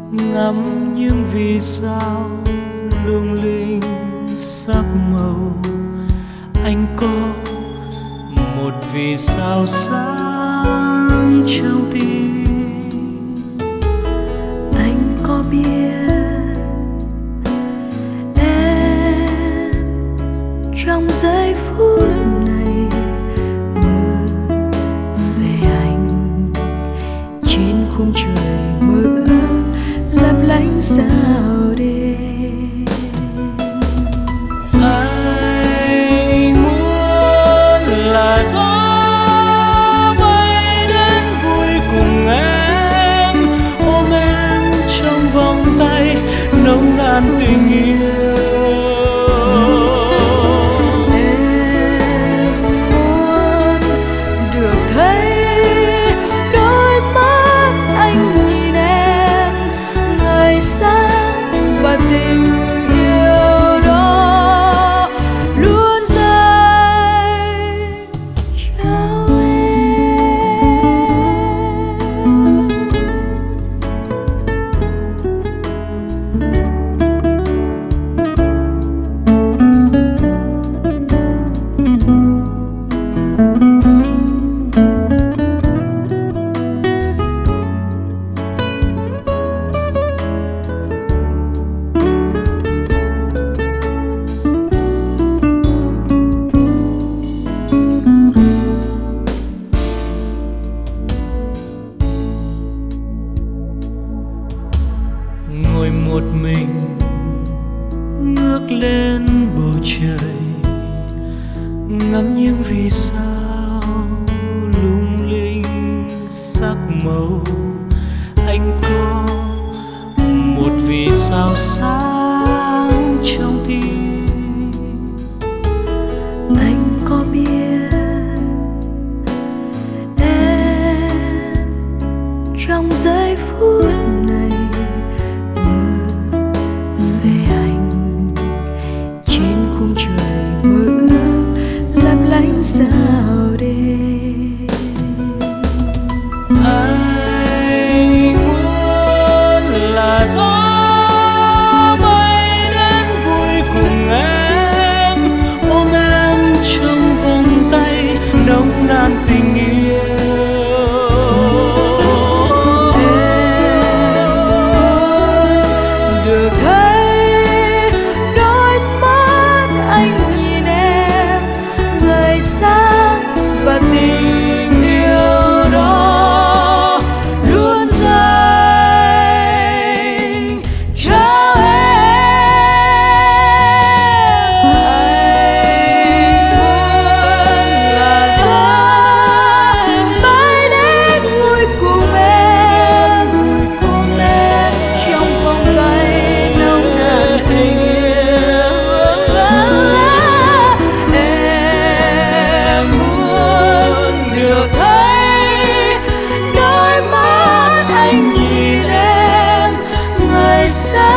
ngắm những vì sao lung linh sắc màu. Anh có một vì sao sáng trong tim. Anh có biết em trong giây phút này mơ về anh trên khung trời mơ ước lấp lánh sao đêm. Anh muốn là gió bay đến vui cùng em, ôm em trong vòng tay nồng nàn tình yêu. Em muốn được thấy đôi mắt anh nhìn em ngời sáng và tình yêu đó luôn dành cho em. Ngồi một mình ngước lên bầu trời, ngắm những vì sao lung linh sắc màu. Anh có một vì sao sáng trong tim. Anh có biết em trong giây phút này mơ về anh trên khung trời mơ ước lấp lánh sao đêm. Anh muốn là gió bay đến vui cùng em, ôm em trong vòng tay nồng nàn tình yêu. Em muốn được thấy đôi mắt anh nhìn em ngời sáng và tình yêu đó luôn dành cho em. Anh muốn là gió bay đến vui cùng em trong vòng tay nồng nàn tình yêu. Em muốn được thấy đôi mắt anh nhìn em ngời sáng